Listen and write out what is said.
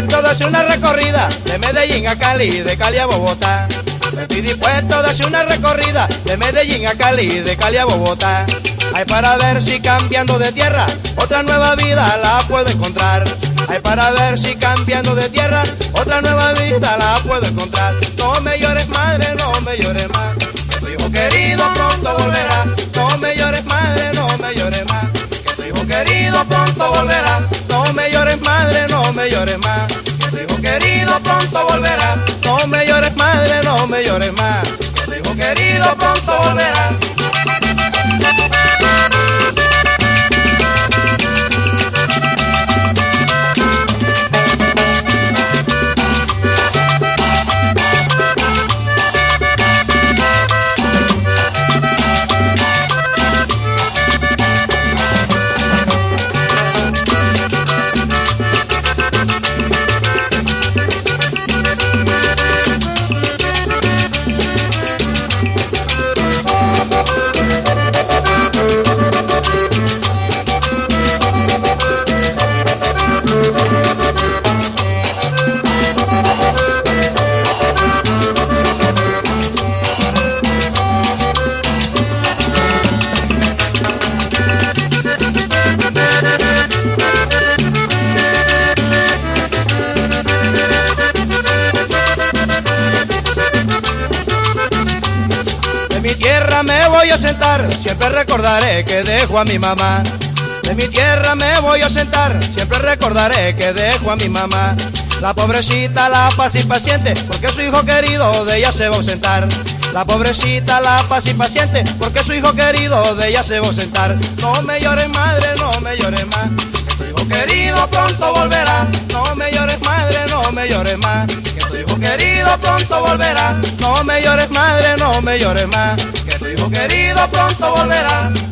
dispuesto de hacer una recorrida de Medellín a Cali, de Cali a Bogotá. Estoy dispuesto de hacer una recorrida de Medellín a Cali, de Cali a Bogotá. Ay, para ver si cambiando de tierra otra nueva vida la puedo encontrar. Ay, para ver si cambiando de tierra otra nueva vida la puedo encontrar. No me llores, madre, no me llores más, que tu hijo querido pronto volverá. No me llores, madre, no me llores más, que tu hijo querido pronto volverá. No me llores, madre, no me llores más, que tu hijo querido pronto volverá. No me llores, madre, no me llores más, que tu hijo querido pronto volverá. De mi tierra me voy a sentar, siempre recordaré que dejo a mi mamá. De mi tierra me voy a sentar, siempre recordaré que dejo a mi mamá. La pobrecita, la paz y paciente, porque su hijo querido de ella se va a ausentar. La pobrecita, la paz y paciente, porque su hijo querido de ella se va a ausentar. No me llores, madre, no me llores más, que tu hijo querido pronto volverá. No me llores, madre, no me llores más, que tu hijo querido pronto volverá. No me llores, madre, no me llores más, que tu hijo querido pronto volverá.